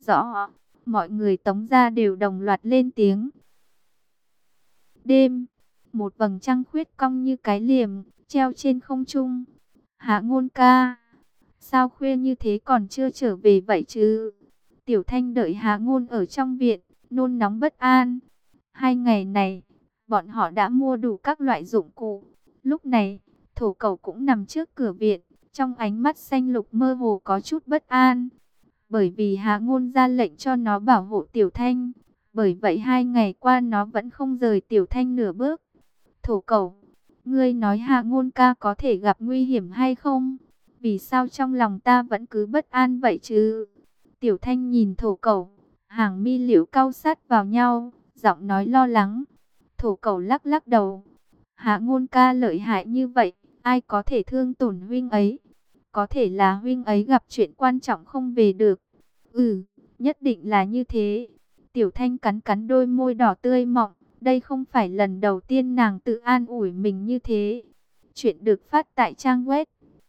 Rõ. Mọi người Tống gia đều đồng loạt lên tiếng. Đêm, một vầng trăng khuyết cong như cái liềm, treo trên không trung. Hạ Ngôn ca, sao khuya như thế còn chưa trở về vậy chứ? Tiểu Thanh đợi Hạ Ngôn ở trong viện, nôn nóng bất an. 2 ngày này, bọn họ đã mua đủ các loại dụng cụ. Lúc này, Thổ Cẩu cũng nằm trước cửa viện, trong ánh mắt xanh lục mơ hồ có chút bất an. Bởi vì Hạ Ngôn ra lệnh cho nó bảo hộ Tiểu Thanh. Bởi vậy 2 ngày qua nó vẫn không rời Tiểu Thanh nửa bước. Thổ Cẩu, ngươi nói Hạ Ngôn ca có thể gặp nguy hiểm hay không? Vì sao trong lòng ta vẫn cứ bất an vậy chứ? Tiểu Thanh nhìn Thổ Cẩu, hàng mi liễu cau sát vào nhau, giọng nói lo lắng. Thổ Cẩu lắc lắc đầu. Hạ Ngôn ca lợi hại như vậy, ai có thể thương tổn huynh ấy? Có thể là huynh ấy gặp chuyện quan trọng không về được. Ừ, nhất định là như thế. Tiểu Thanh cắn cắn đôi môi đỏ tươi mọng. Đây không phải lần đầu tiên nàng tự an ủi mình như thế. Chuyện được phát tại trang web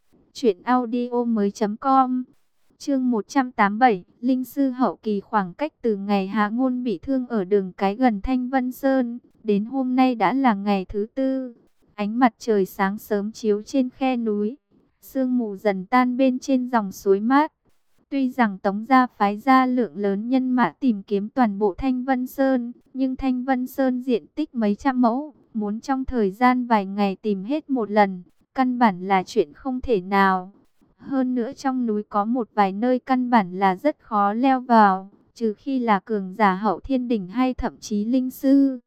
truyệnaudiomoi.com. Chương 187, Linh sư hậu kỳ. Khoảng cách từ ngày Hạ Ngôn bị thương ở đường cái gần Thanh Vân Sơn đến hôm nay đã là ngày thứ 4. Ánh mặt trời sáng sớm chiếu trên khe núi, sương mù dần tan bên trên dòng suối mát. Tuy rằng Tống gia phái ra lượng lớn nhân mã tìm kiếm toàn bộ Thanh Vân Sơn, nhưng Thanh Vân Sơn diện tích mấy trăm mẫu, muốn trong thời gian vài ngày tìm hết một lần, căn bản là chuyện không thể nào. Hơn nữa trong núi có một vài nơi căn bản là rất khó leo vào, trừ khi là cường giả hậu thiên đỉnh hay thậm chí linh sư.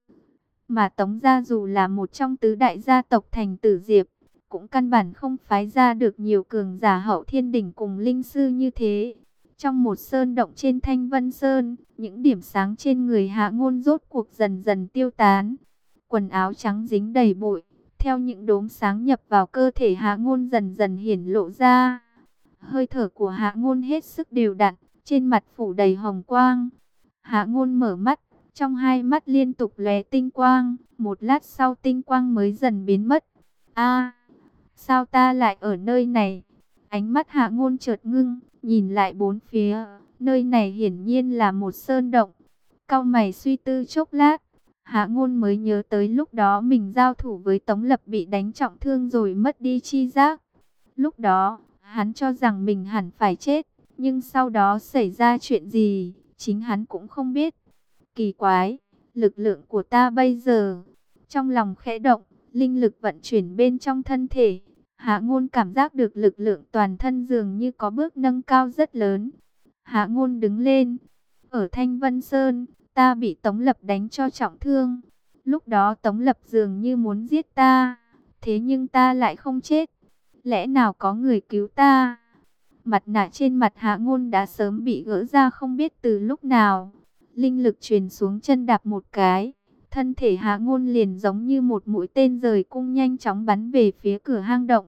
Mà Tống gia dù là một trong tứ đại gia tộc thành Tử Diệp, cũng căn bản không phái ra được nhiều cường giả hậu thiên đỉnh cùng linh sư như thế. Trong một sơn động trên Thanh Vân Sơn, những điểm sáng trên người Hạ Ngôn rốt cuộc dần dần tiêu tán. Quần áo trắng dính đầy bụi, theo những đốm sáng nhập vào cơ thể Hạ Ngôn dần dần hiển lộ ra. Hơi thở của Hạ Ngôn hết sức đều đặn, trên mặt phủ đầy hồng quang. Hạ Ngôn mở mắt, trong hai mắt liên tục lóe tinh quang, một lát sau tinh quang mới dần biến mất. A, sao ta lại ở nơi này? Ánh mắt Hạ Ngôn chợt ngưng, nhìn lại bốn phía, nơi này hiển nhiên là một sơn động. Cau mày suy tư chốc lát, Hạ Ngôn mới nhớ tới lúc đó mình giao thủ với Tống Lập bị đánh trọng thương rồi mất đi chi giác. Lúc đó, hắn cho rằng mình hẳn phải chết, nhưng sau đó xảy ra chuyện gì, chính hắn cũng không biết. Kỳ quái, lực lượng của ta bây giờ, trong lòng khẽ động, linh lực vận chuyển bên trong thân thể. Hạ Ngôn cảm giác được lực lượng toàn thân dường như có bước nâng cao rất lớn. Hạ Ngôn đứng lên. Ở Thanh Vân Sơn, ta bị Tống Lập đánh cho trọng thương. Lúc đó Tống Lập dường như muốn giết ta, thế nhưng ta lại không chết. Lẽ nào có người cứu ta? Mặt nạ trên mặt Hạ Ngôn đã sớm bị gỡ ra không biết từ lúc nào. Linh lực truyền xuống chân đạp một cái, thân thể Hạ Ngôn liền giống như một mũi tên rời cung nhanh chóng bắn về phía cửa hang động.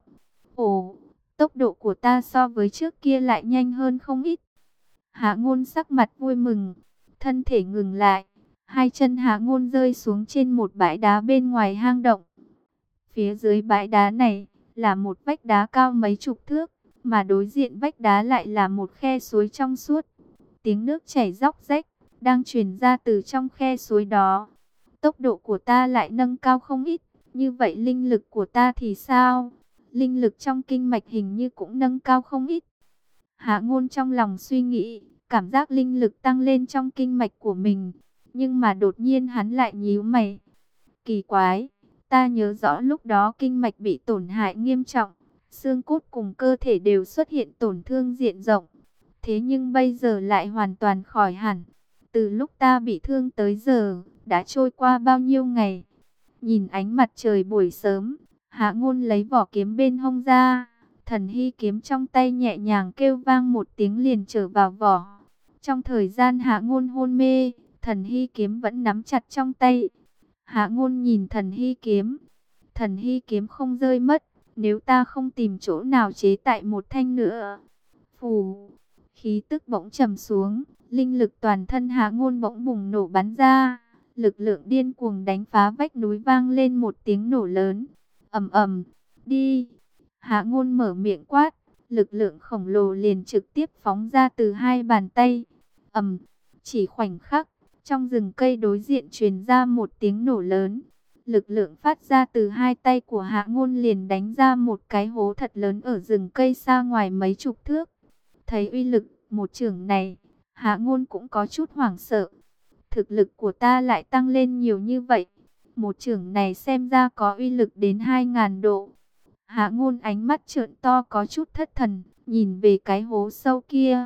Ồ, tốc độ của ta so với trước kia lại nhanh hơn không ít. Hạ Ngôn sắc mặt vui mừng, thân thể ngừng lại, hai chân Hạ Ngôn rơi xuống trên một bãi đá bên ngoài hang động. Phía dưới bãi đá này là một vách đá cao mấy chục thước, mà đối diện vách đá lại là một khe suối trong suốt. Tiếng nước chảy róc rách đang truyền ra từ trong khe suối đó. Tốc độ của ta lại nâng cao không ít, như vậy linh lực của ta thì sao? Linh lực trong kinh mạch hình như cũng nâng cao không ít. Hạ Ngôn trong lòng suy nghĩ, cảm giác linh lực tăng lên trong kinh mạch của mình, nhưng mà đột nhiên hắn lại nhíu mày. Kỳ quái, ta nhớ rõ lúc đó kinh mạch bị tổn hại nghiêm trọng, xương cốt cùng cơ thể đều xuất hiện tổn thương diện rộng. Thế nhưng bây giờ lại hoàn toàn khỏi hẳn. Từ lúc ta bị thương tới giờ, đã trôi qua bao nhiêu ngày? Nhìn ánh mặt trời buổi sớm, Hạ Ngôn lấy vỏ kiếm bên hông ra. Thần hy kiếm trong tay nhẹ nhàng kêu vang một tiếng liền trở vào vỏ. Trong thời gian Hạ Ngôn hôn mê, thần hy kiếm vẫn nắm chặt trong tay. Hạ Ngôn nhìn thần hy kiếm không rơi mất. Nếu ta không tìm chỗ nào chế tại một thanh nữa. Phù, khí tức bỗng trầm xuống, linh lực toàn thân Hạ Ngôn bỗng bùng nổ bắn ra. Lực lượng điên cuồng đánh phá vách núi vang lên một tiếng nổ lớn. Ầm ầm, đi. Hạ Ngôn mở miệng quát, lực lượng khổng lồ liền trực tiếp phóng ra từ hai bàn tay. ầm, chỉ khoảnh khắc, trong rừng cây đối diện truyền ra một tiếng nổ lớn. Lực lượng phát ra từ hai tay của Hạ Ngôn liền đánh ra một cái hố thật lớn ở rừng cây xa ngoài mấy chục thước. Thấy uy lực một chưởng này, Hạ Ngôn cũng có chút hoảng sợ. Thực lực của ta lại tăng lên nhiều như vậy. Một chưởng này xem ra có uy lực đến 2000 độ. Hạ Ngôn ánh mắt trợn to có chút thất thần, nhìn về cái hố sâu kia.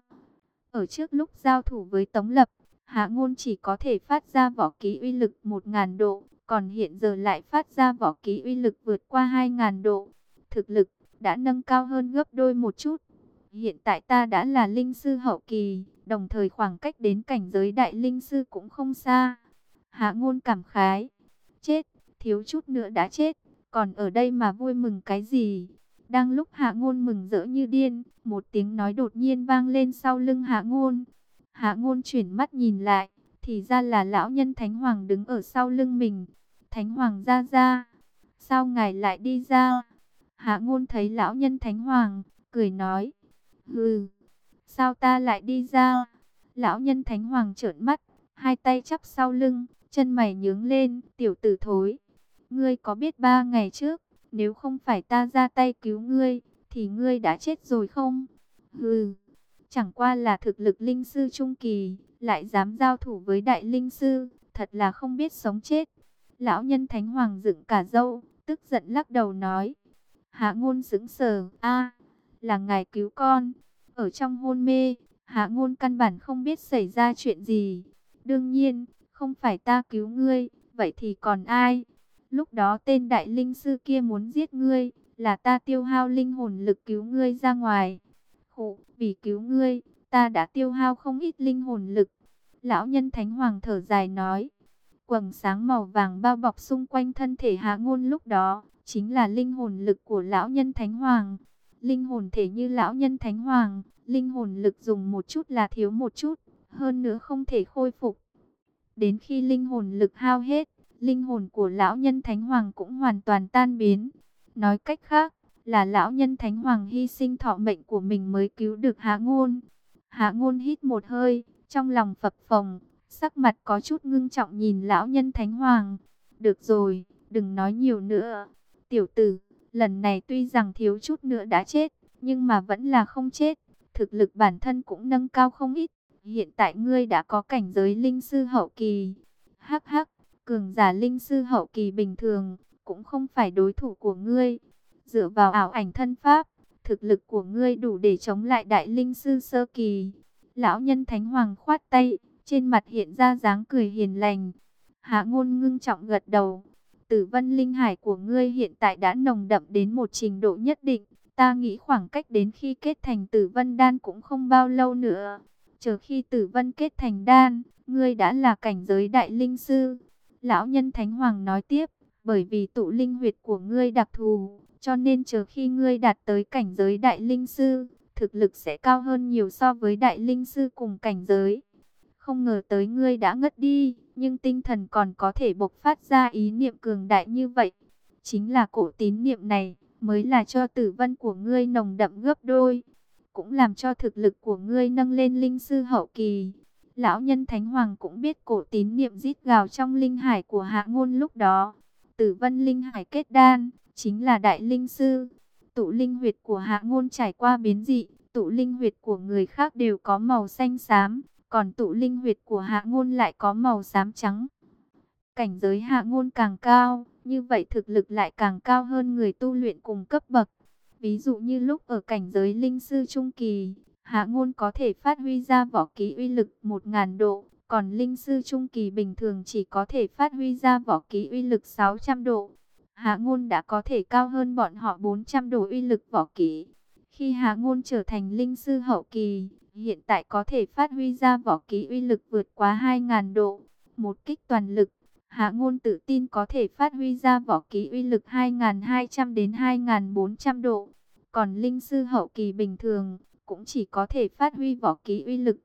Ở trước lúc giao thủ với Tống Lập, Hạ Ngôn chỉ có thể phát ra võ kỹ uy lực 1000 độ, còn hiện giờ lại phát ra võ kỹ uy lực vượt qua 2000 độ. Thực lực đã nâng cao hơn gấp đôi một chút. Hiện tại ta đã là linh sư hậu kỳ, đồng thời khoảng cách đến cảnh giới đại linh sư cũng không xa. Hạ Ngôn cảm khái, chết, thiếu chút nữa đã chết, còn ở đây mà vui mừng cái gì? Đang lúc Hạ Ngôn mừng rỡ như điên, một tiếng nói đột nhiên vang lên sau lưng Hạ Ngôn. Hạ Ngôn chuyển mắt nhìn lại, thì ra là lão nhân Thánh Hoàng đứng ở sau lưng mình. Thánh Hoàng ra ra, sao ngài lại đi ra? Hạ Ngôn thấy lão nhân Thánh Hoàng, cười nói, hừ, sao ta lại đi ra? Lão nhân Thánh Hoàng trợn mắt, hai tay chắp sau lưng, chân mày nhướng lên, tiểu tử thối. Ngươi có biết 3 ngày trước, nếu không phải ta ra tay cứu ngươi, thì ngươi đã chết rồi không? Hừ, chẳng qua là thực lực linh sư trung kỳ, lại dám giao thủ với đại linh sư, thật là không biết sống chết. Lão nhân Thánh Hoàng dựng cả râu, tức giận lắc đầu nói. Hạ Ngôn sững sờ, a, là ngài cứu con. Ở trong hôn mê, Hạ Ngôn căn bản không biết xảy ra chuyện gì. Đương nhiên, không phải ta cứu ngươi, vậy thì còn ai? Lúc đó tên đại linh sư kia muốn giết ngươi, là ta tiêu hao linh hồn lực cứu ngươi ra ngoài. Khổ, vì cứu ngươi, ta đã tiêu hao không ít linh hồn lực. Lão nhân Thánh Hoàng thở dài nói. Quầng sáng màu vàng bao bọc xung quanh thân thể Hạ Ngôn lúc đó, chính là linh hồn lực của lão nhân Thánh Hoàng. Linh hồn thể như lão nhân Thánh Hoàng, linh hồn lực dùng một chút là thiếu một chút, hơn nữa không thể khôi phục. Đến khi linh hồn lực hao hết, linh hồn của lão nhân Thánh Hoàng cũng hoàn toàn tan biến. Nói cách khác, là lão nhân Thánh Hoàng hy sinh thọ mệnh của mình mới cứu được Hạ Ngôn. Hạ Ngôn hít một hơi, trong lòng phập phồng, sắc mặt có chút ngưng trọng nhìn lão nhân Thánh Hoàng. Được rồi, đừng nói nhiều nữa. Tiểu tử, lần này tuy rằng thiếu chút nữa đã chết, nhưng mà vẫn là không chết. Thực lực bản thân cũng nâng cao không ít. Hiện tại ngươi đã có cảnh giới linh sư hậu kỳ. Hắc hắc, cường giả linh sư hậu kỳ bình thường, cũng không phải đối thủ của ngươi. Dựa vào ảo ảnh thân pháp, thực lực của ngươi đủ để chống lại đại linh sư sơ kỳ. Lão nhân Thánh Hoàng khoát tay, trên mặt hiện ra dáng cười hiền lành. Hạ Ngôn ngưng trọng gật đầu. Tử vân linh hải của ngươi hiện tại đã nồng đậm đến một trình độ nhất định. Ta nghĩ khoảng cách đến khi kết thành tử vân đan cũng không bao lâu nữa. Chờ khi tử vân kết thành đan, ngươi đã là cảnh giới đại linh sư. Lão nhân Thánh Hoàng nói tiếp, bởi vì tụ linh huyệt của ngươi đặc thù, cho nên chờ khi ngươi đạt tới cảnh giới đại linh sư, thực lực sẽ cao hơn nhiều so với đại linh sư cùng cảnh giới. Không ngờ tới ngươi đã ngất đi, nhưng tinh thần còn có thể bộc phát ra ý niệm cường đại như vậy. Chính là cổ tín niệm này, mới là cho tử vân của ngươi nồng đậm gấp đôi, cũng làm cho thực lực của ngươi nâng lên linh sư hậu kỳ. Lão nhân Thánh Hoàng cũng biết cổ tín niệm rít gào trong linh hải của Hạ Ngôn lúc đó. Tử vân linh hải kết đan, chính là đại linh sư. Tụ linh huyệt của Hạ Ngôn trải qua biến dị, tụ linh huyệt của người khác đều có màu xanh xám, còn tụ linh huyệt của Hạ Ngôn lại có màu xám trắng. Cảnh giới Hạ Ngôn càng cao, như vậy thực lực lại càng cao hơn người tu luyện cùng cấp bậc. Ví dụ như lúc ở cảnh giới linh sư trung kỳ, Hạ Ngôn có thể phát huy ra võ kỹ uy lực 1000 độ, còn linh sư trung kỳ bình thường chỉ có thể phát huy ra võ kỹ uy lực 600 độ. Hạ Ngôn đã có thể cao hơn bọn họ 400 độ uy lực võ kỹ. Khi Hạ Ngôn trở thành linh sư hậu kỳ, hiện tại có thể phát huy ra võ kỹ uy lực vượt quá 2000 độ. Một kích toàn lực, Hạ Ngôn tự tin có thể phát huy ra võ kỹ uy lực 2200 đến 2400 độ. Còn linh sư hậu kỳ bình thường cũng chỉ có thể phát huy võ kỹ uy lực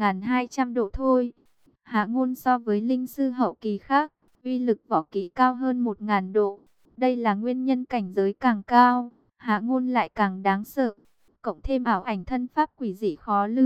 1200 độ thôi. Hạ Ngôn so với linh sư hậu kỳ khác, uy lực võ kỹ cao hơn 1000 độ. Đây là nguyên nhân cảnh giới càng cao, Hạ Ngôn lại càng đáng sợ. Cộng thêm ảo ảnh thân pháp quỷ dị khó lường,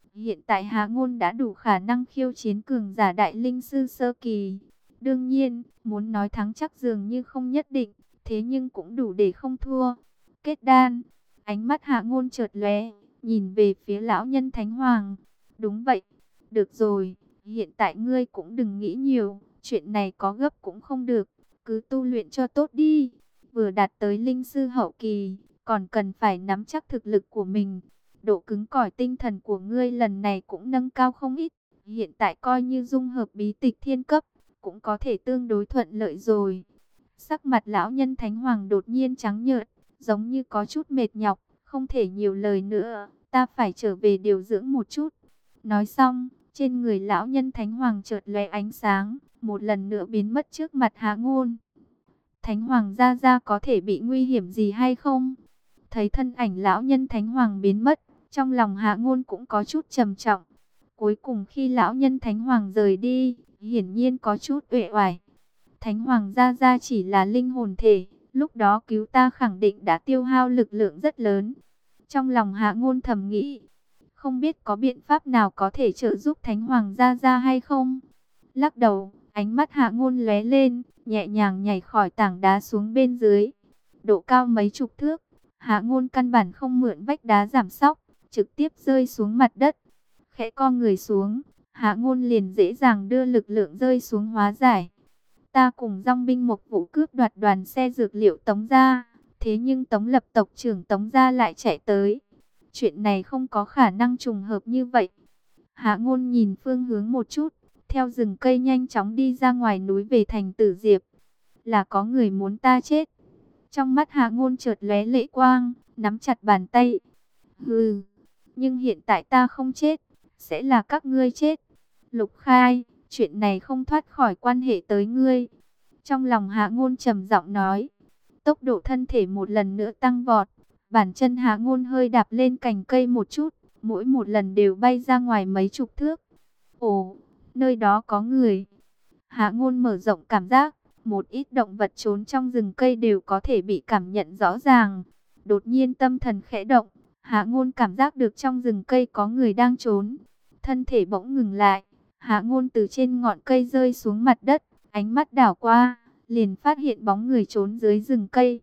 Hiện tại Hạ Ngôn đã đủ khả năng khiêu chiến cường giả đại linh sư sơ kỳ. Đương nhiên, muốn nói thắng chắc dường như không nhất định, thế nhưng cũng đủ để không thua. Kết đan, ánh mắt Hạ Ngôn chợt lóe, nhìn về phía lão nhân Thánh Hoàng. Đúng vậy, được rồi, hiện tại ngươi cũng đừng nghĩ nhiều, chuyện này có gấp cũng không được, cứ tu luyện cho tốt đi. Vừa đạt tới linh sư hậu kỳ, còn cần phải nắm chắc thực lực của mình. Độ cứng cỏi tinh thần của ngươi lần này cũng nâng cao không ít. Hiện tại coi như dung hợp bí tịch thiên cấp, cũng có thể tương đối thuận lợi rồi. Sắc mặt lão nhân Thánh Hoàng đột nhiên trắng nhợt, giống như có chút mệt nhọc, không thể nhiều lời nữa, ta phải trở về điều dưỡng một chút. Nói xong, trên người lão nhân Thánh Hoàng chợt lóe ánh sáng, một lần nữa biến mất trước mặt Hạ Ngôn. Thánh Hoàng gia có thể bị nguy hiểm gì hay không? Thấy thân ảnh lão nhân Thánh Hoàng biến mất, trong lòng Hạ Ngôn cũng có chút trầm trọng. Cuối cùng khi lão nhân Thánh Hoàng rời đi, hiển nhiên có chút uể oải. Thánh Hoàng gia chỉ là linh hồn thể, lúc đó cứu ta khẳng định đã tiêu hao lực lượng rất lớn. Trong lòng Hạ Ngôn thầm nghĩ, không biết có biện pháp nào có thể trợ giúp Thánh Hoàng gia hay không? Lắc đầu, ánh mắt Hạ Ngôn lóe lên, nhẹ nhàng nhảy khỏi tảng đá xuống bên dưới. Độ cao mấy chục thước, Hạ Ngôn căn bản không mượn vách đá giảm sóc, trực tiếp rơi xuống mặt đất. Khẽ co người xuống, Hạ Ngôn liền dễ dàng đưa lực lượng rơi xuống hóa giải. Ta cùng dòng binh một vụ cướp đoạt đoàn xe dược liệu Tống gia, thế nhưng Tống Lập tộc trưởng Tống gia lại chạy tới. Chuyện này không có khả năng trùng hợp như vậy. Hạ Ngôn nhìn phương hướng một chút, theo rừng cây nhanh chóng đi ra ngoài núi về thành Tử Diệp. Là có người muốn ta chết. Trong mắt Hạ Ngôn chợt lóe lệ quang, nắm chặt bàn tay. Hừ, nhưng hiện tại ta không chết, sẽ là các ngươi chết. Lục Khai, chuyện này không thoát khỏi quan hệ tới ngươi. Trong lòng Hạ Ngôn trầm giọng nói. Tốc độ thân thể một lần nữa tăng vọt. Bàn chân Hạ Ngôn hơi đạp lên cành cây một chút, mỗi một lần đều bay ra ngoài mấy chục thước. Ồ, nơi đó có người. Hạ Ngôn mở rộng cảm giác, một ít động vật trốn trong rừng cây đều có thể bị cảm nhận rõ ràng. Đột nhiên tâm thần khẽ động, Hạ Ngôn cảm giác được trong rừng cây có người đang trốn. Thân thể bỗng ngừng lại, Hạ Ngôn từ trên ngọn cây rơi xuống mặt đất, ánh mắt đảo qua, liền phát hiện bóng người trốn dưới rừng cây.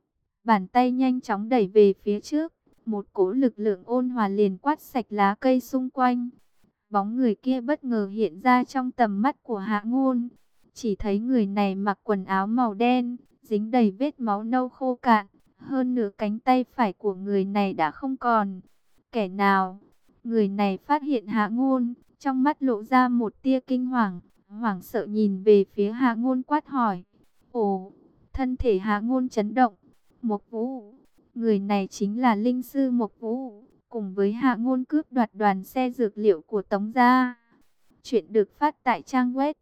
Bàn tay nhanh chóng đẩy về phía trước, một cỗ lực lượng ôn hòa liền quát sạch lá cây xung quanh. Bóng người kia bất ngờ hiện ra trong tầm mắt của Hạ Ngôn. Chỉ thấy người này mặc quần áo màu đen, dính đầy vết máu nâu khô cạn. Hơn nửa cánh tay phải của người này đã không còn. Kẻ nào? Người này phát hiện Hạ Ngôn, trong mắt lộ ra một tia kinh hoàng. Hoảng sợ nhìn về phía Hạ Ngôn quát hỏi. Ồ, thân thể Hạ Ngôn chấn động. Mộc Vũ, người này chính là linh sư Mộc Vũ, cùng với Hạ Ngôn cướp đoạt đoàn xe dược liệu của Tống gia. Chuyện được phát tại trang web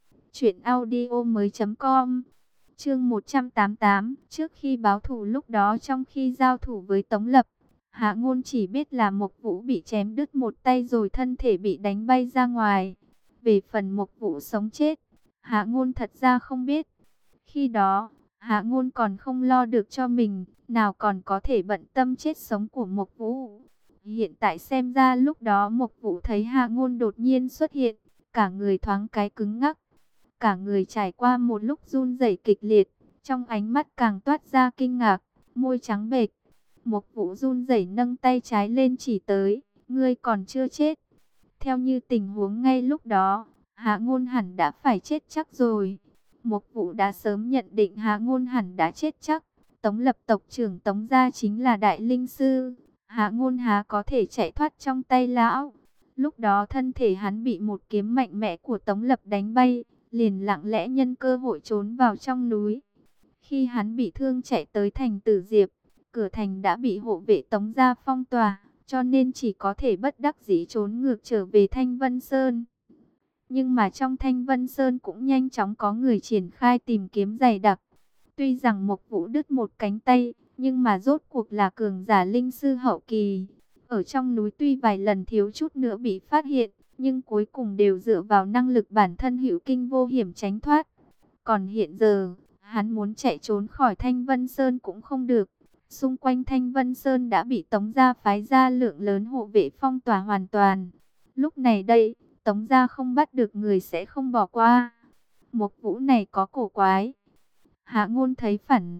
truyệnaudiomoi.com. Chương 188, trước khi báo thù lúc đó trong khi giao thủ với Tống Lập, Hạ Ngôn chỉ biết là Mộc Vũ bị chém đứt một tay rồi thân thể bị đánh bay ra ngoài. Về phần Mộc Vũ sống chết, Hạ Ngôn thật ra không biết. Khi đó, Hạ Ngôn còn không lo được cho mình, nào còn có thể bận tâm chết sống của Mộc Vũ. Hiện tại xem ra lúc đó Mộc Vũ thấy Hạ Ngôn đột nhiên xuất hiện, cả người thoáng cái cứng ngắc. Cả người trải qua một lúc run rẩy kịch liệt, trong ánh mắt càng toát ra kinh ngạc, môi trắng bệch. Mộc Vũ run rẩy nâng tay trái lên chỉ tới, ngươi còn chưa chết. Theo như tình huống ngay lúc đó, Hạ Ngôn hẳn đã phải chết chắc rồi. Mộc Vũ đã sớm nhận định Hạ Ngôn hẳn đã chết chắc. Tống Lập tộc trưởng Tống gia chính là đại linh sư, Hạ Ngôn há có thể chạy thoát trong tay lão. Lúc đó thân thể hắn bị một kiếm mạnh mẽ của Tống Lập đánh bay, liền lặng lẽ nhân cơ hội trốn vào trong núi. Khi hắn bị thương chạy tới thành Tử Diệp, cửa thành đã bị hộ vệ Tống gia phong tỏa, cho nên chỉ có thể bất đắc dĩ trốn ngược trở về Thanh Vân Sơn. Nhưng mà trong Thanh Vân Sơn cũng nhanh chóng có người triển khai tìm kiếm dày đặc. Tuy rằng Mộc Vũ đứt một cánh tay, nhưng mà rốt cuộc là cường giả linh sư hậu kỳ. Ở trong núi tuy vài lần thiếu chút nữa bị phát hiện, nhưng cuối cùng đều dựa vào năng lực bản thân hữu kinh vô hiểm tránh thoát. Còn hiện giờ, hắn muốn chạy trốn khỏi Thanh Vân Sơn cũng không được. Xung quanh Thanh Vân Sơn đã bị Tống gia phái ra lượng lớn hộ vệ phong tỏa hoàn toàn. Lúc này đây, Tống gia không bắt được người sẽ không bỏ qua. Mộc Vũ này có cổ quái. Hạ Ngôn thấy phản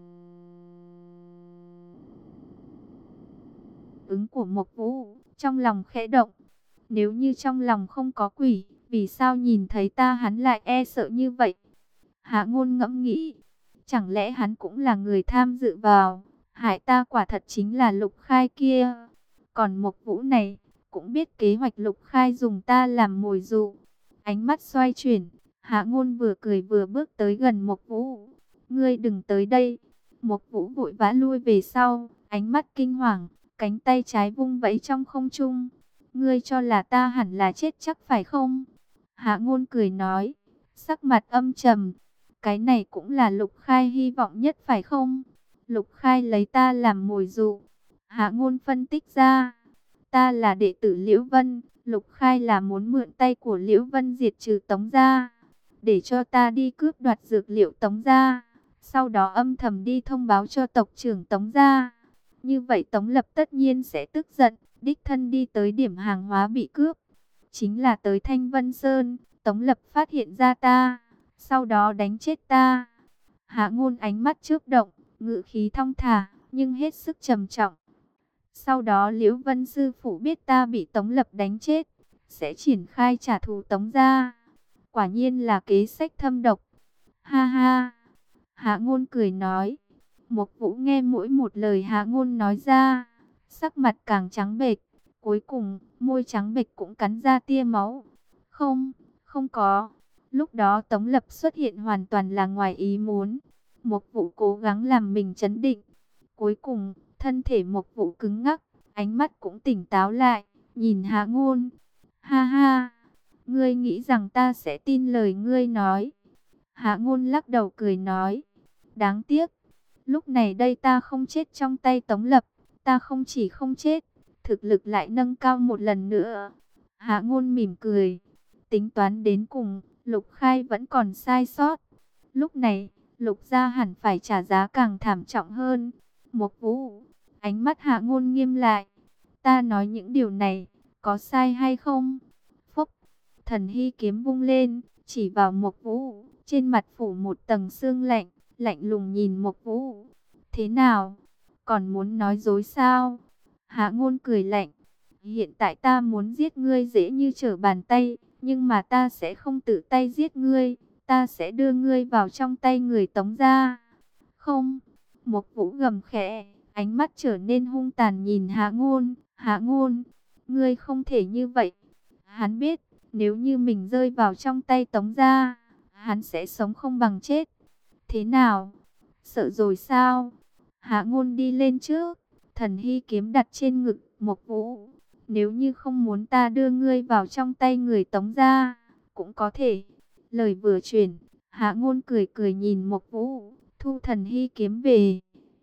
ứng của Mộc Vũ, trong lòng khẽ động. Nếu như trong lòng không có quỷ, vì sao nhìn thấy ta hắn lại e sợ như vậy? Hạ Ngôn ngẫm nghĩ, chẳng lẽ hắn cũng là người tham dự vào, hại ta quả thật chính là Lục Khai kia. Còn Mộc Vũ này, cũng biết kế hoạch Lục Khai dùng ta làm mồi dụ. Ánh mắt xoay chuyển, Hạ Ngôn vừa cười vừa bước tới gần Mộc Vũ. Ngươi đừng tới đây. Mộc Vũ vội vã lui về sau, ánh mắt kinh hoàng, cánh tay trái vung vẫy trong không trung. Ngươi cho là ta hẳn là chết chắc phải không? Hạ Ngôn cười nói, sắc mặt âm trầm. Cái này cũng là Lục Khai hy vọng nhất phải không? Lục Khai lấy ta làm mồi dụ. Hạ Ngôn phân tích ra, ta là đệ tử Liễu Vân, Lục Khai là muốn mượn tay của Liễu Vân diệt trừ Tống gia, để cho ta đi cướp đoạt dược liệu Tống gia, sau đó âm thầm đi thông báo cho tộc trưởng Tống gia. Như vậy Tống Lập tất nhiên sẽ tức giận, đích thân đi tới điểm hàng hóa bị cướp. Chính là tới Thanh Vân Sơn, Tống Lập phát hiện ra ta, sau đó đánh chết ta. Hạ Ngôn ánh mắt chớp động, ngữ khí thong thả, nhưng hết sức trầm trọng. Sau đó Liễu Vân sư phụ biết ta bị Tống Lập đánh chết, sẽ triển khai trả thù Tống gia. Quả nhiên là kế sách thâm độc. Ha ha. Hạ Ngôn cười nói. Mộc Vũ nghe mỗi một lời Hạ Ngôn nói ra, sắc mặt càng trắng bệch, cuối cùng môi trắng bệch cũng cắn ra tia máu. Không, không có. Lúc đó Tống Lập xuất hiện hoàn toàn là ngoài ý muốn. Mộc Vũ cố gắng làm mình trấn định. Cuối cùng, thân thể Mộc Vũ cứng ngắc, ánh mắt cũng tỉnh táo lại, nhìn Hạ Ngôn. Ha ha, ngươi nghĩ rằng ta sẽ tin lời ngươi nói? Hạ Ngôn lắc đầu cười nói, đáng tiếc, lúc này đây ta không chết trong tay Tống Lập, ta không chỉ không chết, thực lực lại nâng cao một lần nữa. Hạ Ngôn mỉm cười, tính toán đến cùng, Lục Khai vẫn còn sai sót. Lúc này, Lục gia hẳn phải trả giá càng thảm trọng hơn. Mộc Vũ, ánh mắt Hạ Ngôn nghiêm lại, ta nói những điều này, có sai hay không? Phúc, Thần Hy kiếm vung lên, chỉ vào Mộc Vũ, trên mặt phủ một tầng sương lạnh, lạnh lùng nhìn Mộc Vũ. Thế nào? Còn muốn nói dối sao? Hạ Ngôn cười lạnh, hiện tại ta muốn giết ngươi dễ như trở bàn tay, nhưng mà ta sẽ không tự tay giết ngươi, ta sẽ đưa ngươi vào trong tay người Tống gia. Không, Mộc Vũ gầm khẽ, ánh mắt trở nên hung tàn nhìn Hạ Ngôn. Hạ Ngôn, ngươi không thể như vậy. Hắn biết, nếu như mình rơi vào trong tay Tống gia, hắn sẽ sống không bằng chết. Thế nào? Sợ rồi sao? Hạ Ngôn đi lên trước, Thần Hy kiếm đặt trên ngực Mộc Vũ. Nếu như không muốn ta đưa ngươi vào trong tay người Tống gia, cũng có thể. Lời vừa chuyển, Hạ Ngôn cười cười nhìn Mộc Vũ, thu Thần Hy kiếm về.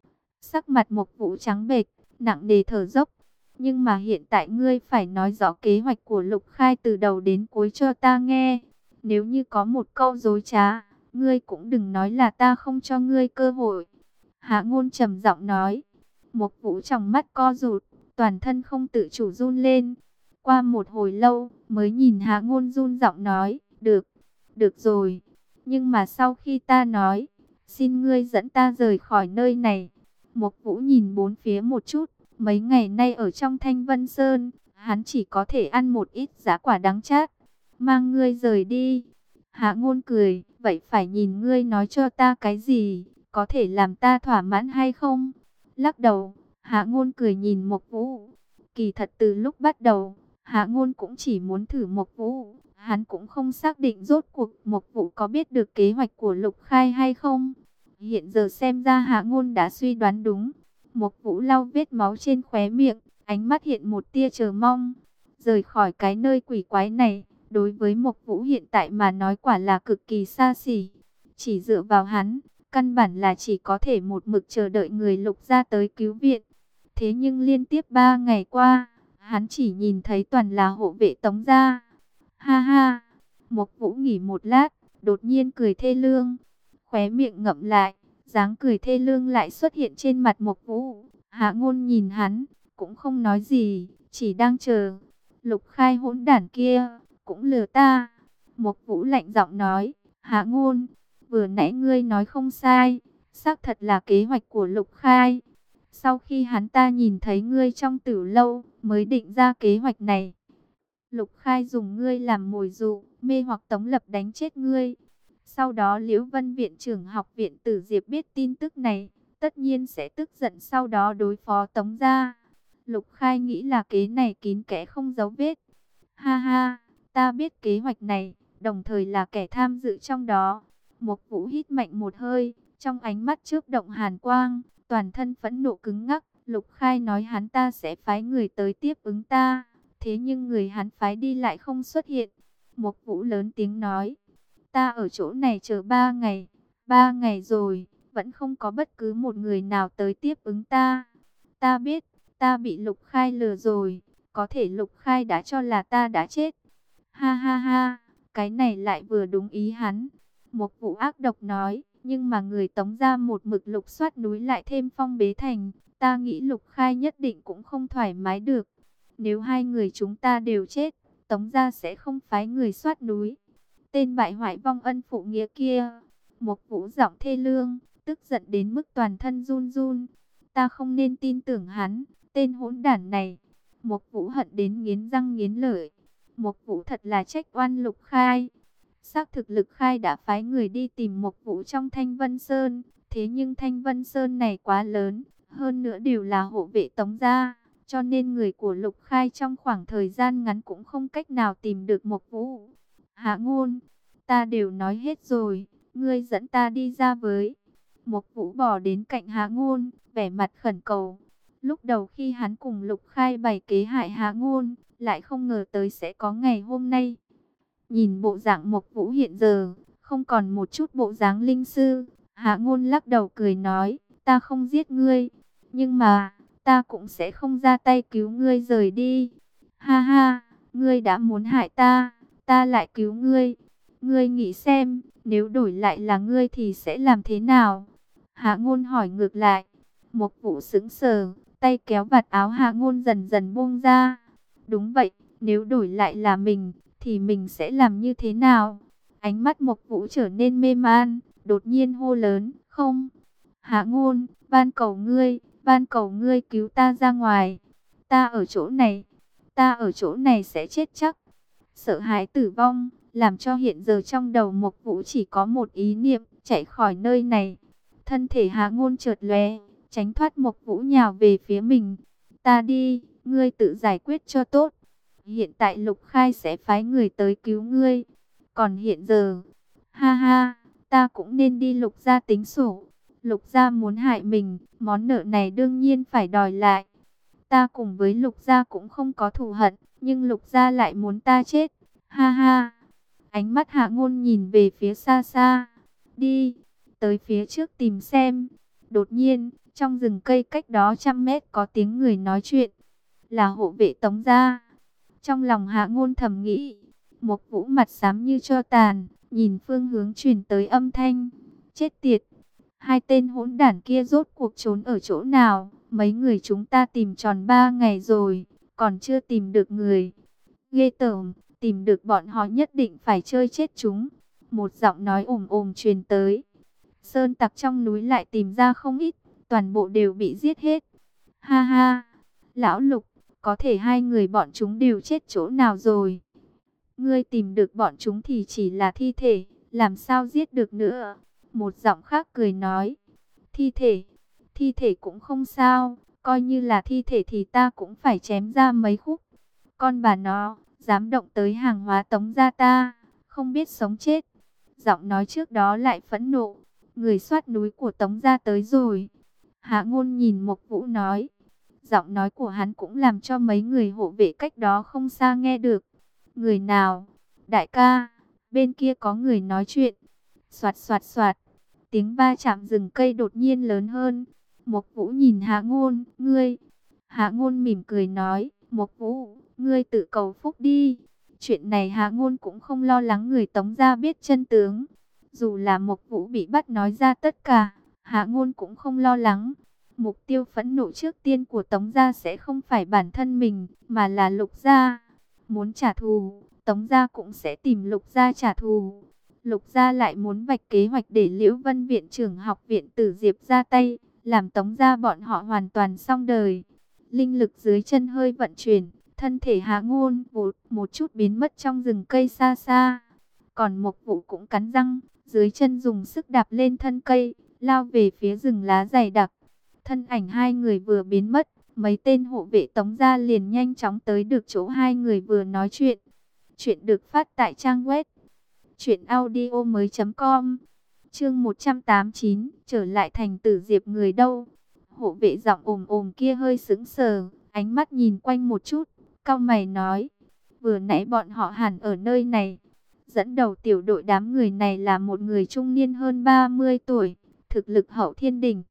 Sắc mặt Mộc Vũ trắng bệch, nặng nề thở dốc. Nhưng mà hiện tại ngươi phải nói rõ kế hoạch của Lục Khai từ đầu đến cuối cho ta nghe. Nếu như có một câu dối trá, ngươi cũng đừng nói là ta không cho ngươi cơ hội. Hạ Ngôn trầm giọng nói. Mộc Vũ trong mắt co rụt, toàn thân không tự chủ run lên. Qua một hồi lâu, mới nhìn Hạ Ngôn run giọng nói, được, được rồi. Nhưng mà sau khi ta nói, xin ngươi dẫn ta rời khỏi nơi này. Mộc Vũ nhìn bốn phía một chút, mấy ngày nay ở trong Thanh Vân Sơn, hắn chỉ có thể ăn một ít giá quả đắng chát. Mang ngươi rời đi. Hạ Ngôn cười, vậy phải nhìn ngươi nói cho ta cái gì, có thể làm ta thỏa mãn hay không? Lắc đầu, Hạ Ngôn cười nhìn Mộc Vũ. Kỳ thật từ lúc bắt đầu, Hạ Ngôn cũng chỉ muốn thử Mộc Vũ. Hắn cũng không xác định rốt cuộc Mộc Vũ có biết được kế hoạch của Lục Khai hay không. Hiện giờ xem ra Hạ Ngôn đã suy đoán đúng. Mộc Vũ lau vết máu trên khóe miệng, ánh mắt hiện một tia chờ mong. Rời khỏi cái nơi quỷ quái này, đối với Mộc Vũ hiện tại mà nói quả là cực kỳ xa xỉ. Chỉ dựa vào hắn, căn bản là chỉ có thể một mực chờ đợi người Lục gia tới cứu viện. Thế nhưng liên tiếp 3 ngày qua, hắn chỉ nhìn thấy toàn là hộ vệ Tống gia. Ha ha, Mộc Vũ nghỉ một lát, đột nhiên cười thê lương, khóe miệng ngậm lại, Dáng cười thê lương lại xuất hiện trên mặt Mộc Vũ. Hạ Ngôn nhìn hắn, cũng không nói gì, chỉ đang chờ. Lục Khai hỗn đản kia, cũng lừa ta. Mộc Vũ lạnh giọng nói, Hạ Ngôn, vừa nãy ngươi nói không sai, xác thật là kế hoạch của Lục Khai. Sau khi hắn ta nhìn thấy ngươi trong tử lâu, mới định ra kế hoạch này. Lục Khai dùng ngươi làm mồi dụ, mê hoặc Tống Lập đánh chết ngươi. Sau đó Liễu Vân viện trưởng học viện Tử Diệp biết tin tức này, tất nhiên sẽ tức giận, sau đó đối phó Tống gia. Lục Khai nghĩ là kế này kín kẽ không giấu vết. Ha ha, ta biết kế hoạch này, đồng thời là kẻ tham dự trong đó. Mộc Vũ hít mạnh một hơi, trong ánh mắt chớp động hàn quang, toàn thân phẫn nộ cứng ngắc. Lục Khai nói hắn ta sẽ phái người tới tiếp ứng ta, thế nhưng người hắn phái đi lại không xuất hiện. Mộc Vũ lớn tiếng nói, ta ở chỗ này chờ 3 ngày, 3 ngày rồi, vẫn không có bất cứ một người nào tới tiếp ứng ta. Ta biết, ta bị Lục Khai lừa rồi, có thể Lục Khai đã cho là ta đã chết. Ha ha ha, cái này lại vừa đúng ý hắn. Mộc Vũ ác độc nói, nhưng mà người Tống gia một mực lục soát núi lại thêm phong bế thành, ta nghĩ Lục Khai nhất định cũng không thoải mái được. Nếu hai người chúng ta đều chết, Tống gia sẽ không phái người soát núi. Tên bại hoại vong ân phụ nghĩa kia. Mộc Vũ giọng thê lương, tức giận đến mức toàn thân run run. Ta không nên tin tưởng hắn, tên hỗn đản này. Mộc Vũ hận đến nghiến răng nghiến lợi. Mộc Vũ thật là trách oan Lục Khai. Xác thực Lục Khai đã phái người đi tìm Mộc Vũ trong Thanh Vân Sơn, thế nhưng Thanh Vân Sơn này quá lớn, hơn nữa đều là hộ vệ Tống gia, cho nên người của Lục Khai trong khoảng thời gian ngắn cũng không cách nào tìm được Mộc Vũ. Hạ Ngôn, ta đều nói hết rồi, ngươi dẫn ta đi ra với. Mộc Vũ bỏ đến cạnh Hạ Ngôn, vẻ mặt khẩn cầu. Lúc đầu khi hắn cùng Lục Khai bày kế hại Hạ Ngôn, lại không ngờ tới sẽ có ngày hôm nay. Nhìn bộ dạng Mộc Vũ hiện giờ, không còn một chút bộ dáng linh sư. Hạ Ngôn lắc đầu cười nói, ta không giết ngươi, nhưng mà, ta cũng sẽ không ra tay cứu ngươi rời đi. Ha ha, ngươi đã muốn hại ta, ta lại cứu ngươi. Ngươi nghĩ xem, nếu đổi lại là ngươi thì sẽ làm thế nào? Hạ Ngôn hỏi ngược lại. Mộc Vũ sững sờ, tay kéo vạt áo Hạ Ngôn dần dần buông ra. Đúng vậy, nếu đổi lại là mình, thì mình sẽ làm như thế nào? Ánh mắt Mộc Vũ trở nên mê man, đột nhiên hô lớn, không. Hạ Ngôn, van cầu ngươi cứu ta ra ngoài. Ta ở chỗ này, ta ở chỗ này sẽ chết chắc. Sợ hãi tử vong, làm cho hiện giờ trong đầu Mộc Vũ chỉ có một ý niệm, chạy khỏi nơi này. Thân thể Hạ Ngôn chợt lóe, tránh thoát Mộc Vũ nhào về phía mình. Ta đi, ngươi tự giải quyết cho tốt. Hiện tại Lục Khai sẽ phái người tới cứu ngươi. Còn hiện giờ, ha ha, ta cũng nên đi Lục gia tính sổ. Lục gia muốn hại mình, món nợ này đương nhiên phải đòi lại. Ta cùng với Lục gia cũng không có thù hận, nhưng Lục gia lại muốn ta chết. Ha ha. Ánh mắt Hạ Ngôn nhìn về phía xa xa. Đi, tới phía trước tìm xem. Đột nhiên, trong rừng cây cách đó 100 mét có tiếng người nói chuyện. Là hộ vệ Tống gia. Trong lòng Hạ Ngôn thầm nghĩ. Mộc Vũ mặt xám như tro tàn, nhìn phương hướng truyền tới âm thanh. Chết tiệt. Hai tên hỗn đản kia rốt cuộc trốn ở chỗ nào? Mấy người chúng ta tìm tròn 3 ngày rồi, còn chưa tìm được người. Ghê tởm, tìm được bọn họ nhất định phải chơi chết chúng. Một giọng nói ồm ồm truyền tới. Sơn tặc trong núi lại tìm ra không ít, toàn bộ đều bị giết hết. Ha ha, lão Lục, có thể hai người bọn chúng đều chết chỗ nào rồi? Ngươi tìm được bọn chúng thì chỉ là thi thể, làm sao giết được nữa? Một giọng khác cười nói. Thi thể cũng không sao, coi như là thi thể thì ta cũng phải chém ra mấy khúc. Con bà nó, dám động tới hàng hóa Tống gia ta, không biết sống chết. Giọng nói trước đó lại phẫn nộ, người soát núi của Tống gia tới rồi. Hạ Ngôn nhìn Mộc Vũ nói. Giọng nói của hắn cũng làm cho mấy người hộ vệ cách đó không xa nghe được. Người nào? Đại ca, bên kia có người nói chuyện. Soạt soạt soạt, tiếng va chạm rừng cây đột nhiên lớn hơn. Mộc Vũ nhìn Hạ Ngôn, ngươi. Hạ Ngôn mỉm cười nói, Mộc Vũ, ngươi tự cầu phúc đi. Chuyện này Hạ Ngôn cũng không lo lắng người Tống gia biết chân tướng. Dù là Mộc Vũ bị bắt nói ra tất cả, Hạ Ngôn cũng không lo lắng. Mục tiêu phẫn nộ trước tiên của Tống gia sẽ không phải bản thân mình, mà là Lục gia. Muốn trả thù, Tống gia cũng sẽ tìm Lục gia trả thù. Lục gia lại muốn vạch kế hoạch để Liễu Vân viện trưởng học viện Tử Diệp ra tay, làm Tống gia bọn họ hoàn toàn xong đời. Linh lực dưới chân hơi vận chuyển, thân thể Hạ Ngôn vụt một chút biến mất trong rừng cây xa xa. Còn Mộc Vũ cũng cắn răng, dưới chân dùng sức đạp lên thân cây, lao về phía rừng lá dày đặc. Thân ảnh hai người vừa biến mất, mấy tên hộ vệ Tống gia liền nhanh chóng tới được chỗ hai người vừa nói chuyện. Chuyện được phát tại trang web truyệnaudiomoi.com. Chương 189, trở lại thành Tử Diệp người đâu? Hộ vệ giọng ồm ồm kia hơi sững sờ, ánh mắt nhìn quanh một chút, cau mày nói: "Vừa nãy bọn họ hẳn ở nơi này." Dẫn đầu tiểu đội đám người này là một người trung niên hơn 30 tuổi, thực lực hậu thiên đỉnh.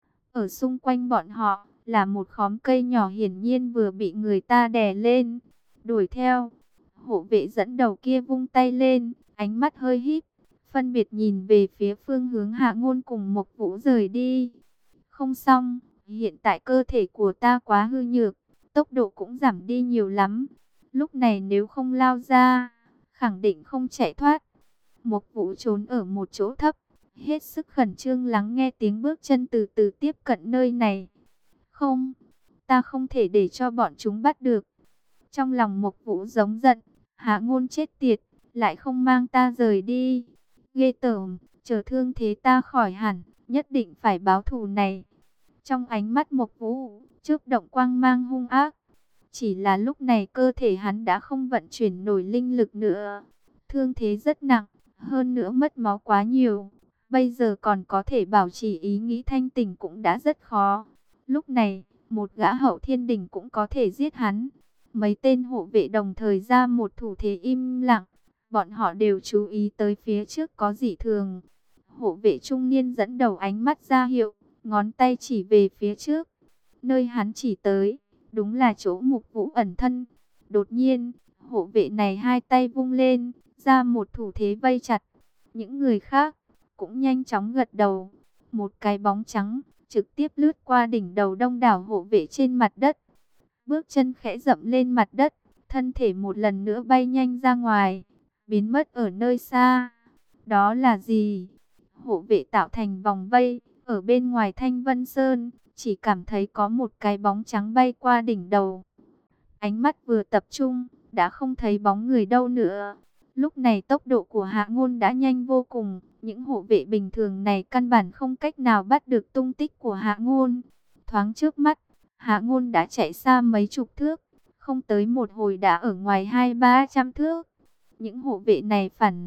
Ở xung quanh bọn họ là một khóm cây nhỏ, hiển nhiên vừa bị người ta đè lên. Đuổi theo, hộ vệ dẫn đầu kia vung tay lên, ánh mắt hơi híp, phân biệt nhìn về phía phương hướng Hạ Ngôn cùng Mộc Vũ rời đi. Không xong, hiện tại cơ thể của ta quá hư nhược, tốc độ cũng giảm đi nhiều lắm. Lúc này nếu không lao ra, khẳng định không chạy thoát. Mộc Vũ trốn ở một chỗ thấp, hết sức khẩn trương lắng nghe tiếng bước chân từ từ tiếp cận nơi này. Không, ta không thể để cho bọn chúng bắt được. Trong lòng Mộc Vũ giống giận, Hạ Ngôn chết tiệt, lại không mang ta rời đi. Ghê tởm, chờ thương thế ta khỏi hẳn, nhất định phải báo thù này. Trong ánh mắt Mộc Vũ chớp động quang mang hung ác. Chỉ là lúc này cơ thể hắn đã không vận chuyển nổi linh lực nữa. Thương thế rất nặng, hơn nữa mất máu quá nhiều. Bây giờ còn có thể bảo trì ý nghĩ thanh tỉnh cũng đã rất khó. Lúc này, một gã hậu thiên đỉnh cũng có thể giết hắn. Mấy tên hộ vệ đồng thời ra một thủ thế im lặng. Bọn họ đều chú ý tới phía trước có dị thường. Hộ vệ trung niên dẫn đầu ánh mắt ra hiệu, ngón tay chỉ về phía trước. Nơi hắn chỉ tới, đúng là chỗ Mục Vũ ẩn thân. Đột nhiên, hộ vệ này hai tay vung lên, ra một thủ thế vây chặt. Những người khác cũng nhanh chóng gật đầu. Một cái bóng trắng trực tiếp lướt qua đỉnh đầu đông đảo hộ vệ trên mặt đất. Bước chân khẽ dậm lên mặt đất, thân thể một lần nữa bay nhanh ra ngoài, biến mất ở nơi xa. Đó là gì? Hộ vệ tạo thành vòng vây, ở bên ngoài Thanh Vân Sơn, chỉ cảm thấy có một cái bóng trắng bay qua đỉnh đầu. Ánh mắt vừa tập trung, đã không thấy bóng người đâu nữa. Lúc này tốc độ của Hạ Ngôn đã nhanh vô cùng, những hộ vệ bình thường này căn bản không cách nào bắt được tung tích của Hạ Ngôn. Thoáng trước mắt, Hạ Ngôn đã chạy xa mấy chục thước, không tới một hồi đã ở ngoài 200-300 thước. Những hộ vệ này phản